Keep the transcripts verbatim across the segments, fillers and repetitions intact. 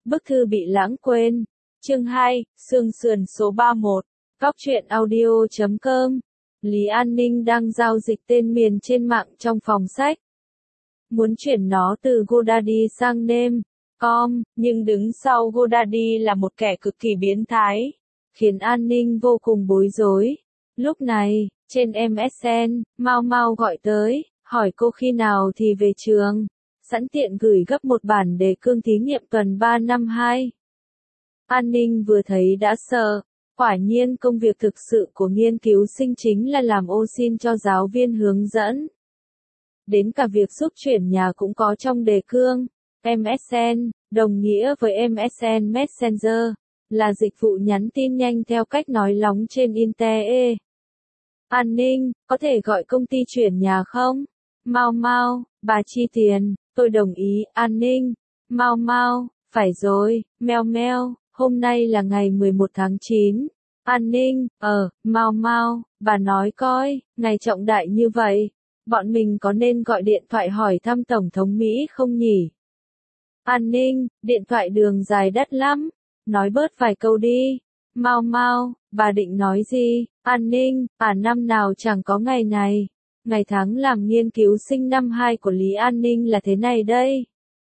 Bức thư bị lãng quên. Chương hai, Sương sườn số ba mốt. Góc truyện audio chấm com. Lý An Ninh đang giao dịch tên miền trên mạng trong phòng sách. Muốn chuyển nó từ GoDaddy sang name chấm com, nhưng đứng sau GoDaddy là một kẻ cực kỳ biến thái, khiến An Ninh vô cùng bối rối. Lúc này, trên em ét en, Mau Mau gọi tới, hỏi cô khi nào thì về trường, sẵn tiện gửi gấp một bản đề cương thí nghiệm tuần ba năm hai. An Ninh vừa thấy đã sợ, quả nhiên công việc thực sự của nghiên cứu sinh chính là làm ô sin cho giáo viên hướng dẫn. Đến cả việc giúp chuyển nhà cũng có trong đề cương. em ét en, đồng nghĩa với em ét en Messenger, là dịch vụ nhắn tin nhanh theo cách nói lóng trên Internet. An Ninh, có thể gọi công ty chuyển nhà không? Mau Mau, bà chi tiền, tôi đồng ý. An Ninh, Mau Mau, phải rồi, meo meo, hôm nay là ngày mười một tháng chín. An Ninh, ờ, Mau Mau, bà nói coi, ngày trọng đại như vậy, bọn mình có nên gọi điện thoại hỏi thăm Tổng thống Mỹ không nhỉ? An Ninh, điện thoại đường dài đắt lắm, nói bớt vài câu đi. Mau Mau, bà định nói gì? An Ninh, à năm nào chẳng có ngày này. Ngày tháng làm nghiên cứu sinh năm hai của Lý An Ninh là thế này đây.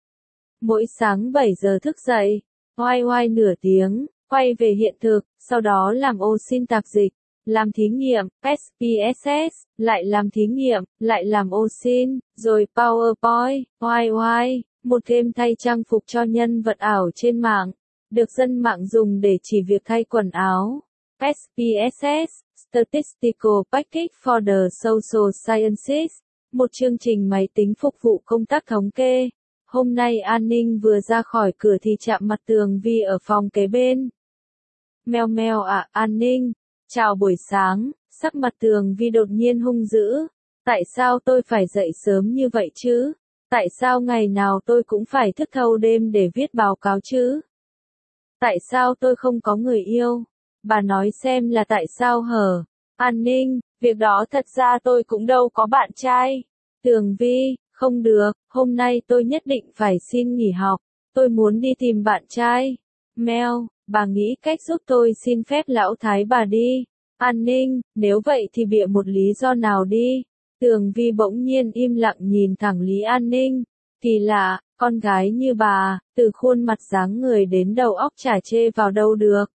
Mỗi sáng bảy giờ thức dậy, oai oai nửa tiếng, quay về hiện thực, sau đó làm ô sin tạp dịch, làm thí nghiệm, ét pê ét ét, lại làm thí nghiệm, lại làm ô sin, rồi PowerPoint, oai oai, một game thay trang phục cho nhân vật ảo trên mạng, được dân mạng dùng để chỉ việc thay quần áo. ét pê ét ét, Statistical Package for the Social Sciences, một chương trình máy tính phục vụ công tác thống kê. Hôm nay An Ninh vừa ra khỏi cửa thì chạm mặt Tường Vi ở phòng kế bên. Meo meo à, An Ninh, chào buổi sáng. Sắc mặt Tường Vi đột nhiên hung dữ. Tại sao tôi phải dậy sớm như vậy chứ? Tại sao ngày nào tôi cũng phải thức thâu đêm để viết báo cáo chứ? Tại sao tôi không có người yêu? Bà nói xem là tại sao hở? An Ninh, việc đó thật ra tôi cũng đâu có bạn trai. Tường Vi, không được, hôm nay tôi nhất định phải xin nghỉ học, tôi muốn đi tìm bạn trai. Meo, bà nghĩ cách giúp tôi xin phép lão thái bà đi. An Ninh, nếu vậy thì bịa một lý do nào đi. Tường Vi bỗng nhiên im lặng nhìn thẳng Lý An Ninh. Kỳ lạ, con gái như bà, từ khuôn mặt dáng người đến đầu óc chả chê vào đâu được.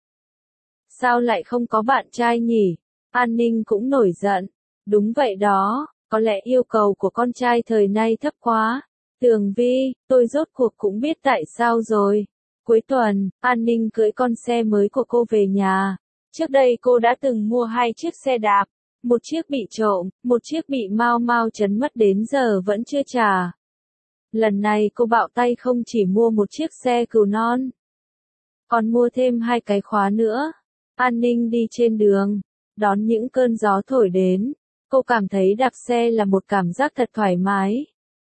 Sao lại không có bạn trai nhỉ? An Ninh cũng nổi giận. Đúng vậy đó, có lẽ yêu cầu của con trai thời nay thấp quá. Tường Vi, tôi rốt cuộc cũng biết tại sao rồi. Cuối tuần, An Ninh cưỡi con xe mới của cô về nhà. Trước đây cô đã từng mua hai chiếc xe đạp. Một chiếc bị trộm, một chiếc bị Mau Mau trấn mất đến giờ vẫn chưa trả. Lần này cô bạo tay không chỉ mua một chiếc xe cừu non, còn mua thêm hai cái khóa nữa. An Ninh đi trên đường, đón những cơn gió thổi đến, cô cảm thấy đạp xe là một cảm giác thật thoải mái.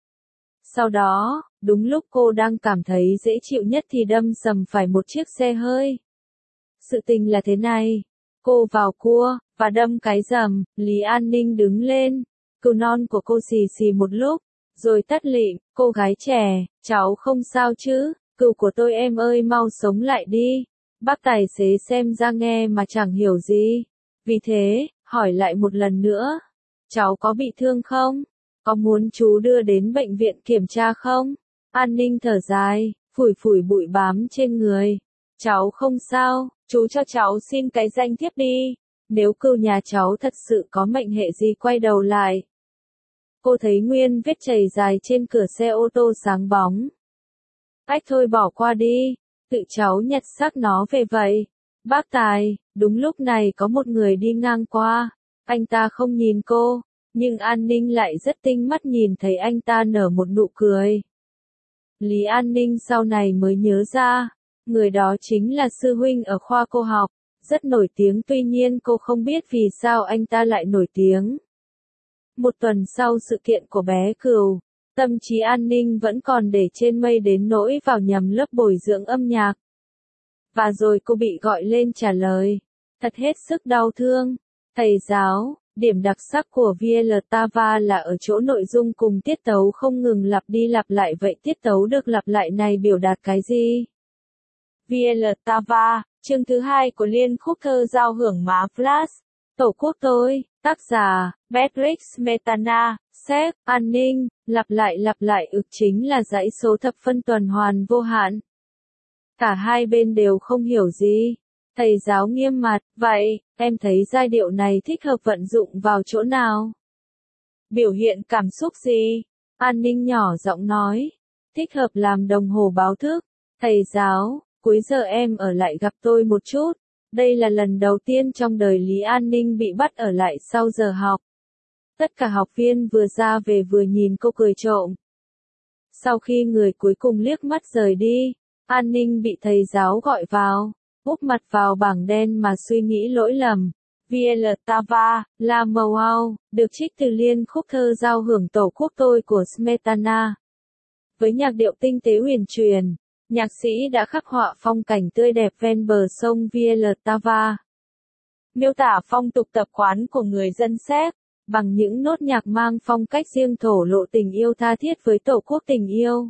Sau đó, đúng lúc cô đang cảm thấy dễ chịu nhất thì đâm sầm phải một chiếc xe hơi. Sự tình là thế này, cô vào cua, và đâm cái rầm. Lý An Ninh đứng lên, cừu non của cô xì xì một lúc, rồi tắt lịm. Cô gái trẻ, cháu không sao chứ? Cừu của tôi em ơi mau sống lại đi. Bác tài xế xem ra nghe mà chẳng hiểu gì. Vì thế, hỏi lại một lần nữa. Cháu có bị thương không? Có muốn chú đưa đến bệnh viện kiểm tra không? An Ninh thở dài, phủi phủi bụi bám trên người. Cháu không sao, chú cho cháu xin cái danh thiếp đi. Nếu cừu nhà cháu thật sự có mệnh hệ gì quay đầu lại. Cô thấy nguyên vết chảy dài trên cửa xe ô tô sáng bóng. Ách thôi bỏ qua đi, tự cháu nhặt xác nó về vậy. Bác Tài, đúng lúc này có một người đi ngang qua. Anh ta không nhìn cô, nhưng An Ninh lại rất tinh mắt nhìn thấy anh ta nở một nụ cười. Lý An Ninh sau này mới nhớ ra, người đó chính là sư huynh ở khoa cô học, rất nổi tiếng, tuy nhiên cô không biết vì sao anh ta lại nổi tiếng. Một tuần sau sự kiện của bé cừu, tâm trí An Ninh vẫn còn để trên mây đến nỗi vào nhầm lớp bồi dưỡng âm nhạc. Và rồi cô bị gọi lên trả lời. Thật hết sức đau thương. Thầy giáo, điểm đặc sắc của Vltava là ở chỗ nội dung cùng tiết tấu không ngừng lặp đi lặp lại, vậy tiết tấu được lặp lại này biểu đạt cái gì? Vietava, chương thứ hai của liên khúc thơ giao hưởng má Flash. Tổ quốc tôi, tác giả, Patrick Smetana, Séc, an ninh, lặp lại lặp lại ực chính là dãy số thập phân tuần hoàn vô hạn. Cả hai bên đều không hiểu gì. Thầy giáo nghiêm mặt, vậy, em thấy giai điệu này thích hợp vận dụng vào chỗ nào? Biểu hiện cảm xúc gì? An ninh nhỏ giọng nói. Thích hợp làm đồng hồ báo thức. Thầy giáo, cuối giờ em ở lại gặp tôi một chút. Đây là lần đầu tiên trong đời Lý An Ninh bị bắt ở lại sau giờ học. Tất cả học viên vừa ra về vừa nhìn cô cười trộm. Sau khi người cuối cùng liếc mắt rời đi, An Ninh bị thầy giáo gọi vào, úp mặt vào bảng đen mà suy nghĩ lỗi lầm. Vietava, La Màu, được trích từ liên khúc thơ giao hưởng Tổ quốc tôi của Smetana. Với nhạc điệu tinh tế huyền truyền, nhạc sĩ đã khắc họa phong cảnh tươi đẹp ven bờ sông Vietava. Miêu tả phong tục tập quán của người dân Séc, bằng những nốt nhạc mang phong cách riêng thổ lộ tình yêu tha thiết với Tổ quốc tình yêu.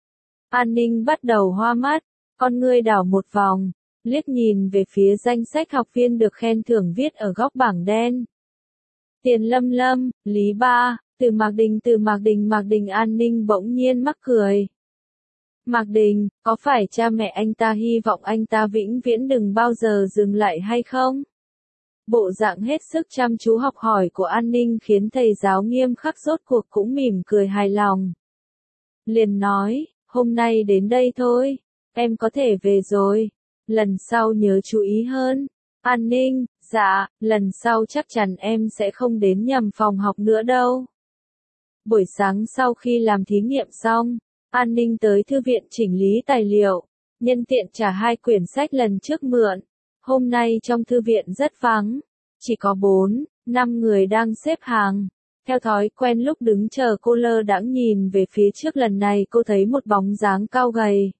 An Ninh bắt đầu hoa mắt, con ngươi đảo một vòng, liếc nhìn về phía danh sách học viên được khen thưởng viết ở góc bảng đen. Tiền Lâm Lâm, Lý Ba, Từ Mạc Đình Từ Mạc Đình Mạc Đình An Ninh bỗng nhiên mắc cười. Mạc Đình, có phải cha mẹ anh ta hy vọng anh ta vĩnh viễn đừng bao giờ dừng lại hay không? Bộ dạng hết sức chăm chú học hỏi của An Ninh khiến thầy giáo nghiêm khắc rốt cuộc cũng mỉm cười hài lòng. Liền nói, hôm nay đến đây thôi, em có thể về rồi, lần sau nhớ chú ý hơn. An Ninh, dạ, lần sau chắc chắn em sẽ không đến nhầm phòng học nữa đâu. Buổi sáng sau khi làm thí nghiệm xong, An Ninh tới thư viện chỉnh lý tài liệu, nhân tiện trả hai quyển sách lần trước mượn. Hôm nay trong thư viện rất vắng, chỉ có bốn, năm người đang xếp hàng. Theo thói quen lúc đứng chờ cô lơ đãng nhìn về phía trước, lần này cô thấy một bóng dáng cao gầy.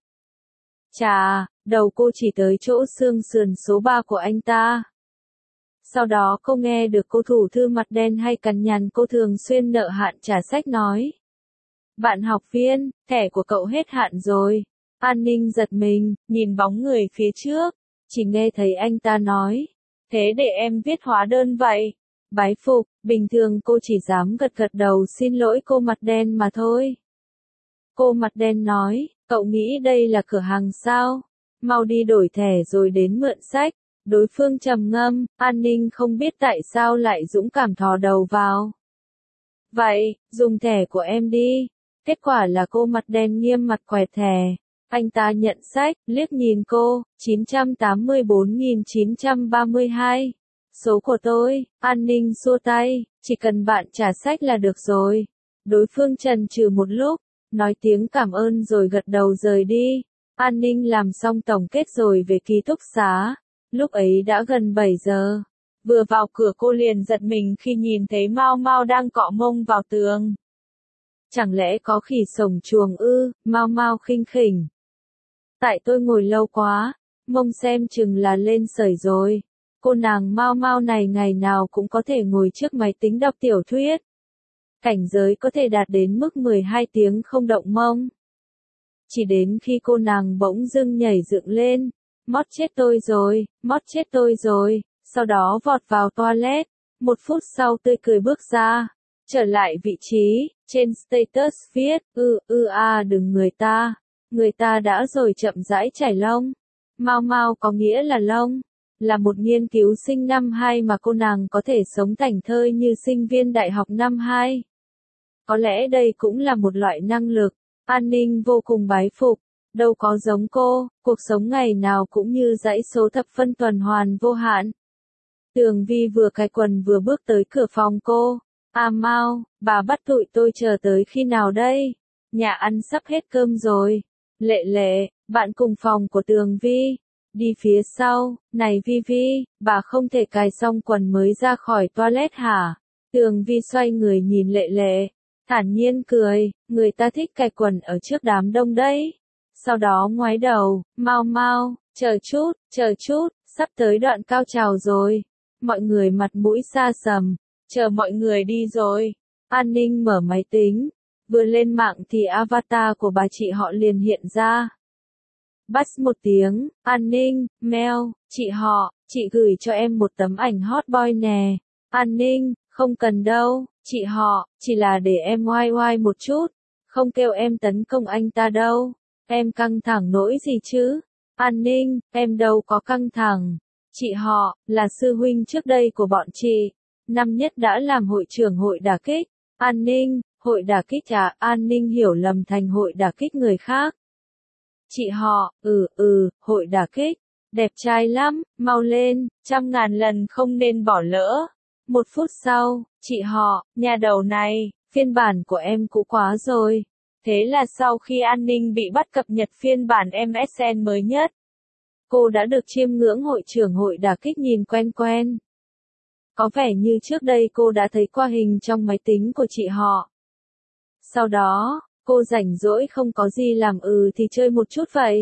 Chà, đầu cô chỉ tới chỗ xương sườn số ba của anh ta. Sau đó cô nghe được cô thủ thư mặt đen hay cằn nhằn cô thường xuyên nợ hạn trả sách nói. Bạn học viên, thẻ của cậu hết hạn rồi. An Ninh giật mình, nhìn bóng người phía trước, chỉ nghe thấy anh ta nói. Thế để em viết hóa đơn vậy. Bái phục, bình thường cô chỉ dám gật gật đầu xin lỗi cô mặt đen mà thôi. Cô mặt đen nói, cậu nghĩ đây là cửa hàng sao? Mau đi đổi thẻ rồi đến mượn sách. Đối phương trầm ngâm, An Ninh không biết tại sao lại dũng cảm thò đầu vào. Vậy, dùng thẻ của em đi. Kết quả là cô mặt đen nghiêm mặt quẹt thẻ. Anh ta nhận sách, liếc nhìn cô, chín trăm tám mươi bốn nghìn chín trăm ba mươi hai. Số của tôi, An Ninh xua tay, chỉ cần bạn trả sách là được rồi. Đối phương chần chừ một lúc, nói tiếng cảm ơn rồi gật đầu rời đi. An Ninh làm xong tổng kết rồi về ký túc xá. Lúc ấy đã gần bảy giờ. Vừa vào cửa cô liền giật mình khi nhìn thấy Mao Mao đang cọ mông vào tường. Chẳng lẽ có khỉ sổng chuồng ư? Mao Mao khinh khỉnh. Tại tôi ngồi lâu quá, mông xem chừng là lên sởi rồi. Cô nàng Mao Mao này ngày nào cũng có thể ngồi trước máy tính đọc tiểu thuyết. Cảnh giới có thể đạt đến mức mười hai tiếng không động mông. Chỉ đến khi cô nàng bỗng dưng nhảy dựng lên. Mót chết tôi rồi, mót chết tôi rồi, sau đó vọt vào toilet. Một phút sau tươi cười bước ra, trở lại vị trí, trên status viết, ư, ư a đừng người ta, người ta đã rồi chậm rãi chảy lông. Mao Mao có nghĩa là lông, là một nghiên cứu sinh năm hai mà cô nàng có thể sống thảnh thơi như sinh viên đại học năm hai. Có lẽ đây cũng là một loại năng lực, An Ninh vô cùng bái phục. Đâu có giống cô, cuộc sống ngày nào cũng như dãy số thập phân tuần hoàn vô hạn. Tường Vi vừa cài quần vừa bước tới cửa phòng cô. À Mao, bà bắt tụi tôi chờ tới khi nào đây? Nhà ăn sắp hết cơm rồi. Lệ Lệ, bạn cùng phòng của Tường Vi. Đi phía sau, này Vi Vi, bà không thể cài xong quần mới ra khỏi toilet hả? Tường Vi xoay người nhìn Lệ Lệ, thản nhiên cười, người ta thích cài quần ở trước đám đông đấy. Sau đó ngoái đầu, Mao Mao, chờ chút, chờ chút, sắp tới đoạn cao trào rồi. Mọi người mặt mũi xa sầm, chờ mọi người đi rồi. An Ninh mở máy tính, vừa lên mạng thì avatar của bà chị họ liền hiện ra. Bass một tiếng, an ninh, mail, chị họ, chị gửi cho em một tấm ảnh hot boy nè. An ninh, không cần đâu, chị họ, chỉ là để em oai oai một chút, không kêu em tấn công anh ta đâu. Em căng thẳng nỗi gì chứ? An ninh, em đâu có căng thẳng. Chị họ, là sư huynh trước đây của bọn chị. Năm nhất đã làm hội trưởng hội đả kích. An ninh, hội đả kích à? An ninh hiểu lầm thành hội đả kích người khác. Chị họ, ừ, ừ, hội đả kích. Đẹp trai lắm, mau lên, trăm ngàn lần không nên bỏ lỡ. Một phút sau, chị họ, nhà đầu này, phiên bản của em cũ quá rồi. Thế là sau khi An ninh bị bắt cập nhật phiên bản em ét en mới nhất, cô đã được chiêm ngưỡng hội trưởng hội đả kích nhìn quen quen. Có vẻ như trước đây cô đã thấy qua hình trong máy tính của chị họ. Sau đó, cô rảnh rỗi không có gì làm ừ thì chơi một chút vậy.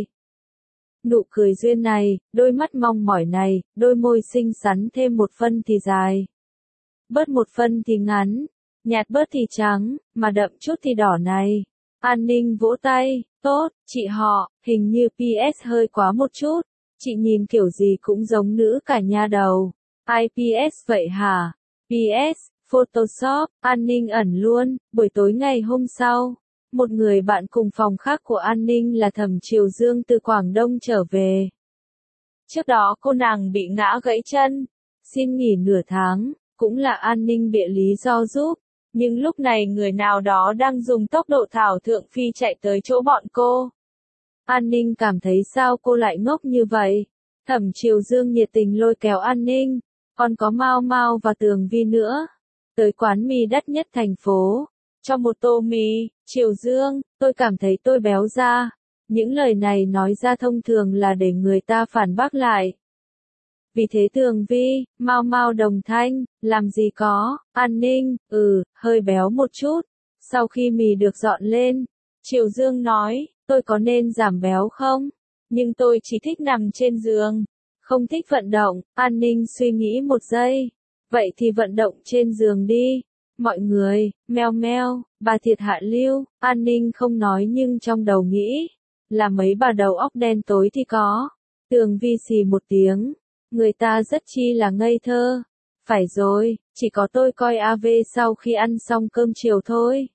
Nụ cười duyên này, đôi mắt mong mỏi này, đôi môi xinh xắn thêm một phân thì dài. Bớt một phân thì ngắn, nhạt bớt thì trắng, mà đậm chút thì đỏ này. An ninh vỗ tay, tốt, chị họ, hình như pê ét hơi quá một chút. Chị nhìn kiểu gì cũng giống nữ cả nha đầu. Ai pê ét vậy hả? pê ét, Photoshop, An ninh ẩn luôn. Buổi tối ngày hôm sau, một người bạn cùng phòng khác của An ninh là Thẩm Triều Dương từ Quảng Đông trở về. Trước đó cô nàng bị ngã gãy chân, xin nghỉ nửa tháng, cũng là An ninh bịa lý do giúp. Nhưng lúc này người nào đó đang dùng tốc độ thảo thượng phi chạy tới chỗ bọn cô. An ninh cảm thấy sao cô lại ngốc như vậy. Thẩm Triều Dương nhiệt tình lôi kéo An ninh, còn có Mao Mao và Tường Vi nữa. Tới quán mì đắt nhất thành phố. Cho một tô mì, Triều Dương, tôi cảm thấy tôi béo ra. Những lời này nói ra thông thường là để người ta phản bác lại. Vì thế Tường Vi, Mao Mao đồng thanh, làm gì có, An ninh, ừ, hơi béo một chút. Sau khi mì được dọn lên, Triều Dương nói, tôi có nên giảm béo không? Nhưng tôi chỉ thích nằm trên giường, không thích vận động. An ninh suy nghĩ một giây. Vậy thì vận động trên giường đi. Mọi người, meo meo, bà thiệt hạ lưu. An ninh không nói nhưng trong đầu nghĩ, là mấy bà đầu óc đen tối thì có. Tường Vi xì một tiếng. Người ta rất chi là ngây thơ. Phải rồi, chỉ có tôi coi a vê sau khi ăn xong cơm chiều thôi.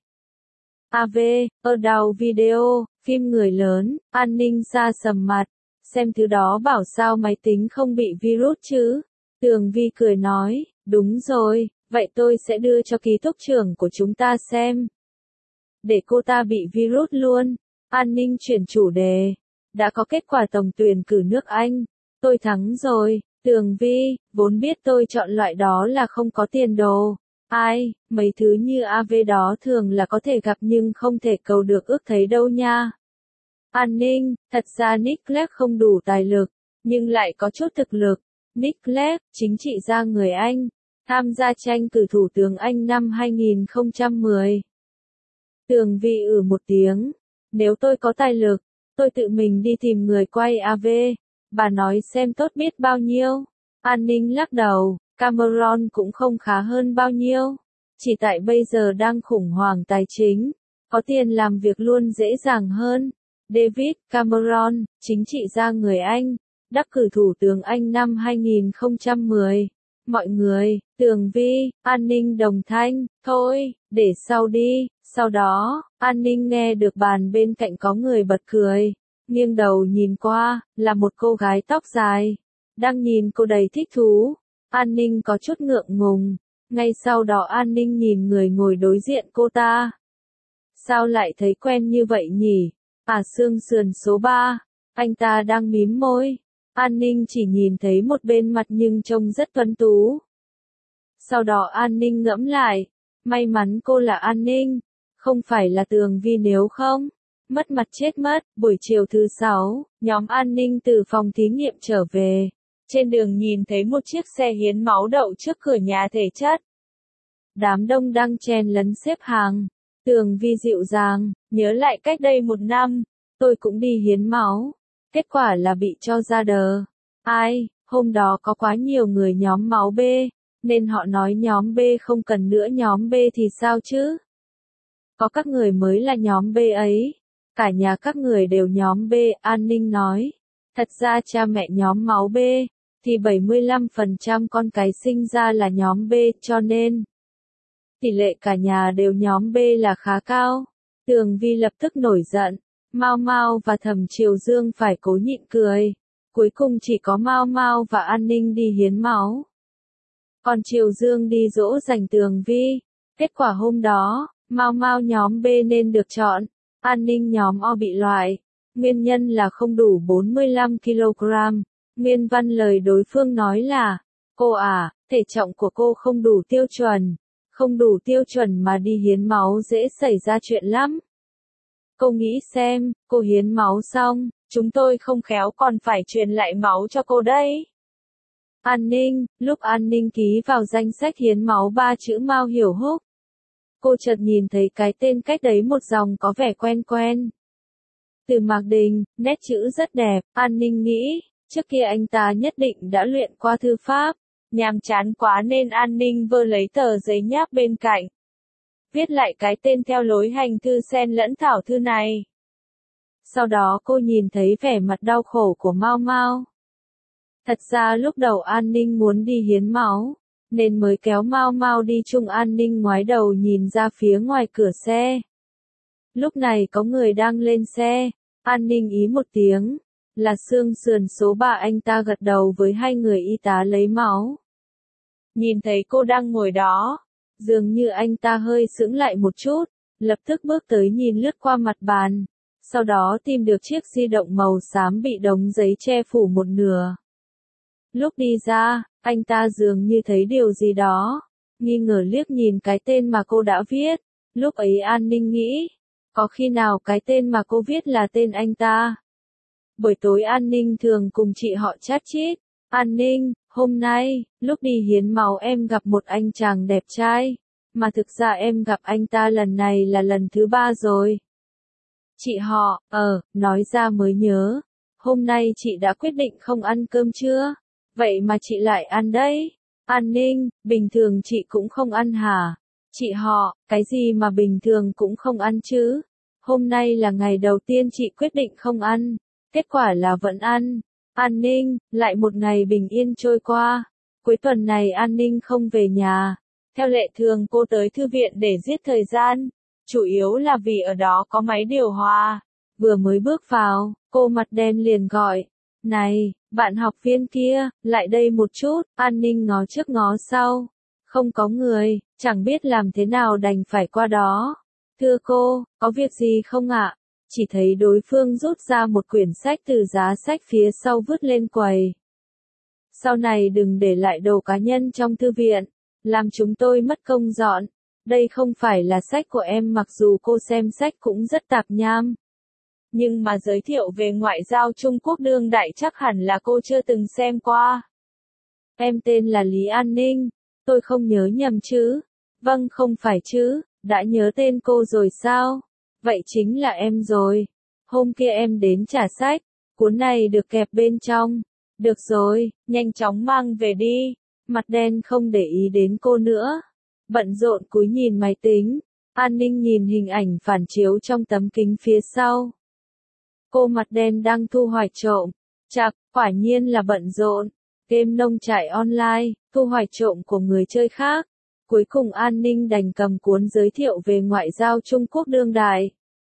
a vê, ở đầu video, phim người lớn, An ninh ra sầm mặt. Xem thứ đó bảo sao máy tính không bị virus chứ. Tường Vi cười nói, đúng rồi, vậy tôi sẽ đưa cho ký túc trưởng của chúng ta xem. Để cô ta bị virus luôn. An ninh chuyển chủ đề. Đã có kết quả tổng tuyển cử nước Anh. Tôi thắng rồi. Tường Vi, vốn biết tôi chọn loại đó là không có tiền đồ. Ai, mấy thứ như a vê đó thường là có thể gặp nhưng không thể cầu được ước thấy đâu nha. An ninh, thật ra Nick Clegg không đủ tài lực, nhưng lại có chút thực lực. Nick Clegg, chính trị gia người Anh, tham gia tranh cử thủ tướng Anh năm hai nghìn không trăm mười. Tường Vi ừ một tiếng. Nếu tôi có tài lực, tôi tự mình đi tìm người quay a vê. Bà nói xem tốt biết bao nhiêu. An ninh lắc đầu, Cameron cũng không khá hơn bao nhiêu. Chỉ tại bây giờ đang khủng hoảng tài chính, có tiền làm việc luôn dễ dàng hơn. David Cameron, chính trị gia người Anh, đắc cử thủ tướng Anh năm hai nghìn không trăm mười. Mọi người, Tường Vi, An ninh đồng thanh, thôi, để sau đi. Sau đó, An ninh nghe được bàn bên cạnh có người bật cười. Nghiêng đầu nhìn qua, là một cô gái tóc dài. Đang nhìn cô đầy thích thú. An ninh có chút ngượng ngùng. Ngay sau đó An ninh nhìn người ngồi đối diện cô ta. Sao lại thấy quen như vậy nhỉ? À xương sườn số ba. Anh ta đang mím môi. An ninh chỉ nhìn thấy một bên mặt nhưng trông rất tuấn tú. Sau đó An ninh ngẫm lại. May mắn cô là An ninh. Không phải là Tường Vi nếu không. Mất mặt chết mất. Buổi chiều thứ sáu, nhóm An ninh từ phòng thí nghiệm trở về. Trên đường nhìn thấy một chiếc xe hiến máu đậu trước cửa nhà thể chất. Đám đông đang chen lấn xếp hàng. Tường Vi dịu dàng, nhớ lại cách đây một năm, tôi cũng đi hiến máu. Kết quả là bị cho ra đờ. Ai, hôm đó có quá nhiều người nhóm máu B, nên họ nói nhóm B không cần nữa nhóm B thì sao chứ? Có các người mới là nhóm B ấy. Cả nhà các người đều nhóm B, An Ninh nói. Thật ra cha mẹ nhóm máu B, thì bảy mươi lăm phần trăm con cái sinh ra là nhóm B, cho nên tỷ lệ cả nhà đều nhóm B là khá cao. Tường Vi lập tức nổi giận, Mao Mao và Thẩm Triều Dương phải cố nhịn cười. Cuối cùng chỉ có Mao Mao và An Ninh đi hiến máu. Còn Triều Dương đi dỗ dành Tường Vi. Kết quả hôm đó, Mao Mao nhóm B nên được chọn, An Ninh nhóm O bị loại. Nguyên nhân là không đủ bốn mươi lăm ki lô gam. Nguyên văn lời đối phương nói là, cô à, thể trọng của cô không đủ tiêu chuẩn. Không đủ tiêu chuẩn mà đi hiến máu dễ xảy ra chuyện lắm. Cô nghĩ xem, cô hiến máu xong, chúng tôi không khéo còn phải truyền lại máu cho cô đấy. An Ninh, lúc An Ninh ký vào danh sách hiến máu ba chữ Mao Hiểu Húc. Cô chợt nhìn thấy cái tên cách đấy một dòng có vẻ quen quen. Từ Mạc Đình, nét chữ rất đẹp, An Ninh nghĩ, trước kia anh ta nhất định đã luyện qua thư pháp. Nhàm chán quá nên An Ninh vơ lấy tờ giấy nháp bên cạnh. Viết lại cái tên theo lối hành thư xen lẫn thảo thư này. Sau đó cô nhìn thấy vẻ mặt đau khổ của Mao Mao. Thật ra lúc đầu An Ninh muốn đi hiến máu, nên mới kéo Mao Mao đi chung. An Ninh ngoái đầu nhìn ra phía ngoài cửa xe. Lúc này có người đang lên xe, An Ninh ý một tiếng, là xương sườn số ba. Anh ta gật đầu với hai người y tá lấy máu. Nhìn thấy cô đang ngồi đó, dường như anh ta hơi sững lại một chút, lập tức bước tới nhìn lướt qua mặt bàn, sau đó tìm được chiếc di động màu xám bị đống giấy che phủ một nửa. Lúc đi ra, anh ta dường như thấy điều gì đó, nghi ngờ liếc nhìn cái tên mà cô đã viết. Lúc ấy An Ninh nghĩ, có khi nào cái tên mà cô viết là tên anh ta? Buổi tối An Ninh thường cùng chị họ chat chít. An Ninh, hôm nay, lúc đi hiến máu em gặp một anh chàng đẹp trai, mà thực ra em gặp anh ta lần này là lần thứ ba rồi. Chị họ, ờ, nói ra mới nhớ, hôm nay chị đã quyết định không ăn cơm trưa, vậy mà chị lại ăn đấy. An Ninh, bình thường chị cũng không ăn hả? Chị họ, cái gì mà bình thường cũng không ăn chứ? Hôm nay là ngày đầu tiên chị quyết định không ăn, kết quả là vẫn ăn. An Ninh, lại một ngày bình yên trôi qua. Cuối tuần này An Ninh không về nhà. Theo lệ thường cô tới thư viện để giết thời gian. Chủ yếu là vì ở đó có máy điều hòa. Vừa mới bước vào, cô mặt đen liền gọi. Này, bạn học viên kia, lại đây một chút. An Ninh ngó trước ngó sau. Không có người, chẳng biết làm thế nào đành phải qua đó. Thưa cô, có việc gì không ạ? Chỉ thấy đối phương rút ra một quyển sách từ giá sách phía sau vứt lên quầy. Sau này đừng để lại đồ cá nhân trong thư viện, làm chúng tôi mất công dọn. Đây không phải là sách của em, mặc dù cô xem sách cũng rất tạp nham. Nhưng mà giới thiệu về ngoại giao Trung Quốc đương đại chắc hẳn là cô chưa từng xem qua. Em tên là Lý An Ninh, tôi không nhớ nhầm chứ? Vâng, không phải chứ, đã nhớ tên cô rồi sao? Vậy chính là em rồi. Hôm kia em đến trả sách, cuốn này được kẹp bên trong. Được rồi, nhanh chóng mang về đi. Mặt đen không để ý đến cô nữa. Bận rộn cúi nhìn máy tính. An Ninh nhìn hình ảnh phản chiếu trong tấm kính phía sau. Cô mặt đen đang thu hoạch trộm. Chạc, quả nhiên là bận rộn. Game nông trại online, thu hoạch trộm của người chơi khác. Cuối cùng An Ninh đành cầm cuốn giới thiệu về ngoại giao Trung Quốc đương đại.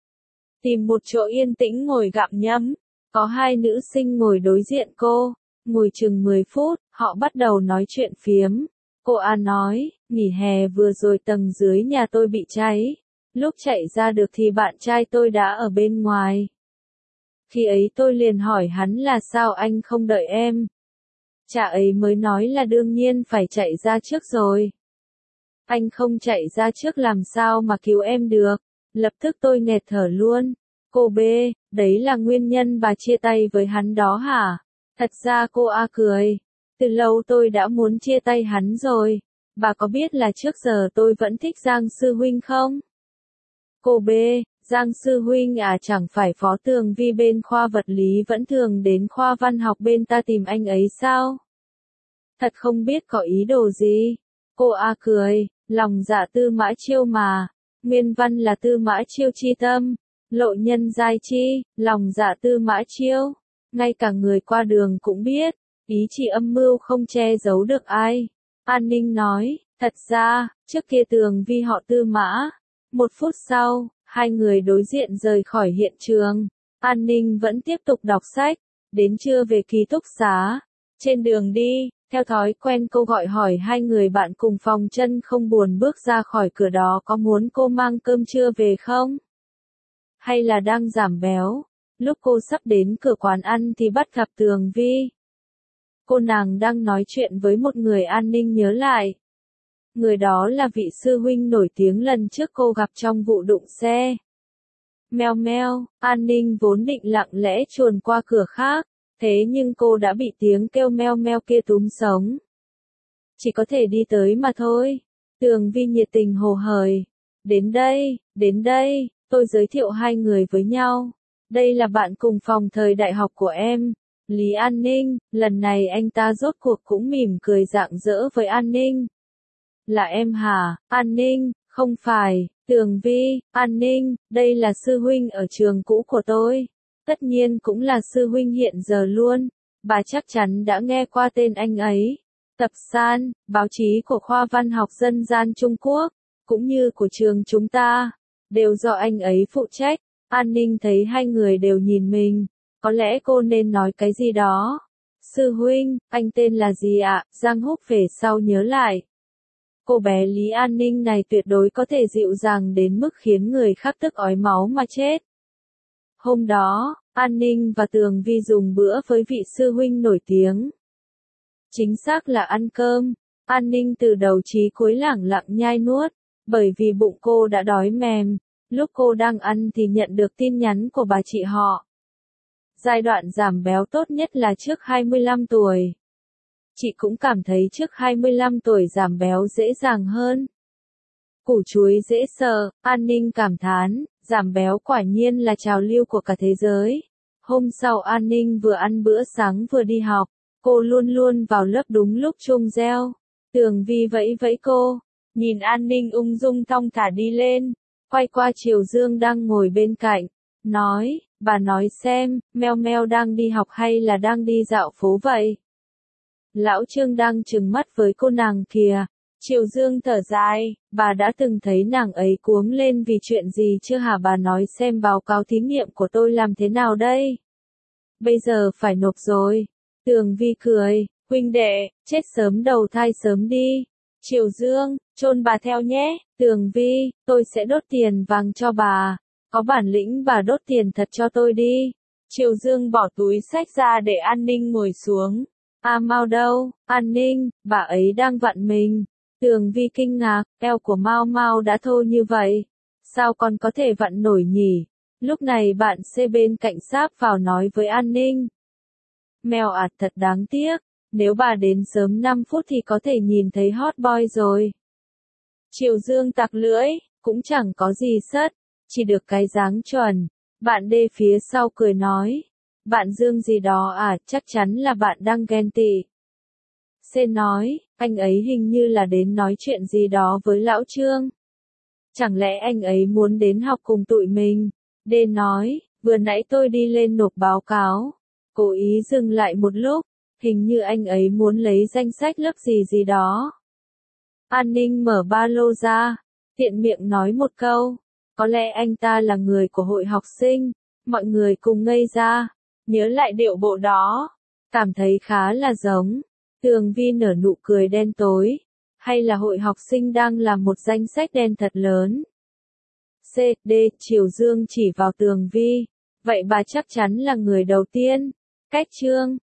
Tìm một chỗ yên tĩnh ngồi gặm nhấm. Có hai nữ sinh ngồi đối diện cô. Ngồi chừng mười phút, họ bắt đầu nói chuyện phiếm. Cô An nói, nghỉ hè vừa rồi tầng dưới nhà tôi bị cháy. Lúc chạy ra được thì bạn trai tôi đã ở bên ngoài. Khi ấy tôi liền hỏi hắn là sao anh không đợi em. Chả ấy mới nói là đương nhiên phải chạy ra trước rồi. Anh không chạy ra trước làm sao mà cứu em được. Lập tức tôi nghẹt thở luôn. Cô B, đấy là nguyên nhân bà chia tay với hắn đó hả? Thật ra cô A cười. Từ lâu tôi đã muốn chia tay hắn rồi. Bà có biết là trước giờ tôi vẫn thích Giang Sư Huynh không? Cô B, Giang Sư Huynh à, chẳng phải Phó Tường Vi bên khoa vật lý vẫn thường đến khoa văn học bên ta tìm anh ấy sao? Thật không biết có ý đồ gì. Cô A cười, lòng dạ Tư Mã Chiêu mà. Nguyên văn là Tư Mã Chiêu chi tâm. lộ nhân giai chi, lòng dạ tư mã chiêu. Ngay cả người qua đường cũng biết, ý chỉ âm mưu không che giấu được ai. An Ninh nói, thật ra, trước kia Tường Vi họ Tư Mã. Một phút sau, hai người đối diện rời khỏi hiện trường. An Ninh vẫn tiếp tục đọc sách, đến trưa về ký túc xá. Trên đường đi, theo thói quen cô gọi hỏi hai người bạn cùng phòng chân không buồn bước ra khỏi cửa đó có muốn cô mang cơm trưa về không? Hay là đang giảm béo? Lúc cô sắp đến cửa quán ăn thì bắt gặp Tường Vi. Cô nàng đang nói chuyện với một người. An Ninh nhớ lại. Người đó là vị sư huynh nổi tiếng lần trước cô gặp trong vụ đụng xe. Meo meo, An Ninh vốn định lặng lẽ chuồn qua cửa khác, thế nhưng cô đã bị tiếng kêu meo meo kia túm sống. Chỉ có thể đi tới mà thôi. Tường Vi nhiệt tình hồ hởi. Đến đây, đến đây, tôi giới thiệu hai người với nhau. Đây là bạn cùng phòng thời đại học của em, Lý An Ninh. Lần này anh ta rốt cuộc cũng mỉm cười rạng rỡ với An Ninh. Là em hả? An Ninh, không phải. Tường Vi, An Ninh, đây là sư huynh ở trường cũ của tôi. Tất nhiên cũng là sư huynh hiện giờ luôn. Bà chắc chắn đã nghe qua tên anh ấy. Tập san, báo chí của khoa văn học dân gian Trung Quốc, cũng như của trường chúng ta, đều do anh ấy phụ trách. An Ninh thấy hai người đều nhìn mình, có lẽ cô nên nói cái gì đó. Sư huynh, anh tên là gì ạ? Giang Húc về sau nhớ lại. Cô bé Lý An Ninh này tuyệt đối có thể dịu dàng đến mức khiến người khác tức ói máu mà chết. Hôm đó, An Ninh và Tường Vi dùng bữa với vị sư huynh nổi tiếng. Chính xác là ăn cơm. An Ninh từ đầu chí cuối lẳng lặng nhai nuốt, bởi vì bụng cô đã đói mềm. Lúc cô đang ăn thì nhận được tin nhắn của bà chị họ. Giai đoạn giảm béo tốt nhất là trước hai mươi lăm tuổi. Chị cũng cảm thấy trước hai mươi lăm tuổi giảm béo dễ dàng hơn. Củ chuối dễ sợ, An Ninh cảm thán, giảm béo quả nhiên là trào lưu của cả thế giới. Hôm sau An Ninh vừa ăn bữa sáng vừa đi học, cô luôn luôn vào lớp đúng lúc chuông reo. Tường Vi vẫy vẫy cô, nhìn An Ninh ung dung thong thả đi lên, quay qua Triều Dương đang ngồi bên cạnh, nói, bà nói xem, Meo Meo đang đi học hay là đang đi dạo phố vậy? Lão Trương đang trừng mắt với cô nàng kìa. Triều Dương thở dài, bà đã từng thấy nàng ấy cuống lên vì chuyện gì chưa hả? Bà nói xem báo cáo thí nghiệm của tôi làm thế nào đây? Bây giờ phải nộp rồi. Tường Vi cười, huynh đệ, chết sớm đầu thai sớm đi. Triều Dương, chôn bà theo nhé. Tường Vi, tôi sẽ đốt tiền vàng cho bà. Có bản lĩnh bà đốt tiền thật cho tôi đi. Triều Dương bỏ túi xách ra để An Ninh ngồi xuống. A Mao đâu? An Ninh, bà ấy đang vặn mình. Tường Vi kinh ngạc, eo của Mao Mao đã thô như vậy. Sao còn có thể vặn nổi nhỉ? Lúc này bạn C bên cạnh sáp vào nói với An Ninh. Mèo ạt thật đáng tiếc, nếu bà đến sớm năm phút thì có thể nhìn thấy hot boy rồi. Triều Dương tặc lưỡi, cũng chẳng có gì sất, chỉ được cái dáng chuẩn. Bạn D phía sau cười nói. Bạn Dương gì đó à, chắc chắn là bạn đang ghen tị. C nói, anh ấy hình như là đến nói chuyện gì đó với lão Trương. Chẳng lẽ anh ấy muốn đến học cùng tụi mình? D nói, vừa nãy tôi đi lên nộp báo cáo. Cố ý dừng lại một lúc, hình như anh ấy muốn lấy danh sách lớp gì gì đó. An Ninh mở ba lô ra, tiện miệng nói một câu. Có lẽ anh ta là người của hội học sinh. Mọi người cùng ngây ra, nhớ lại điệu bộ đó, cảm thấy khá là giống. Tường Vi nở nụ cười đen tối, hay là hội học sinh đang làm một danh sách đen thật lớn. C, D, Triều Dương chỉ vào Tường Vi, vậy bà chắc chắn là người đầu tiên. Cách Trương,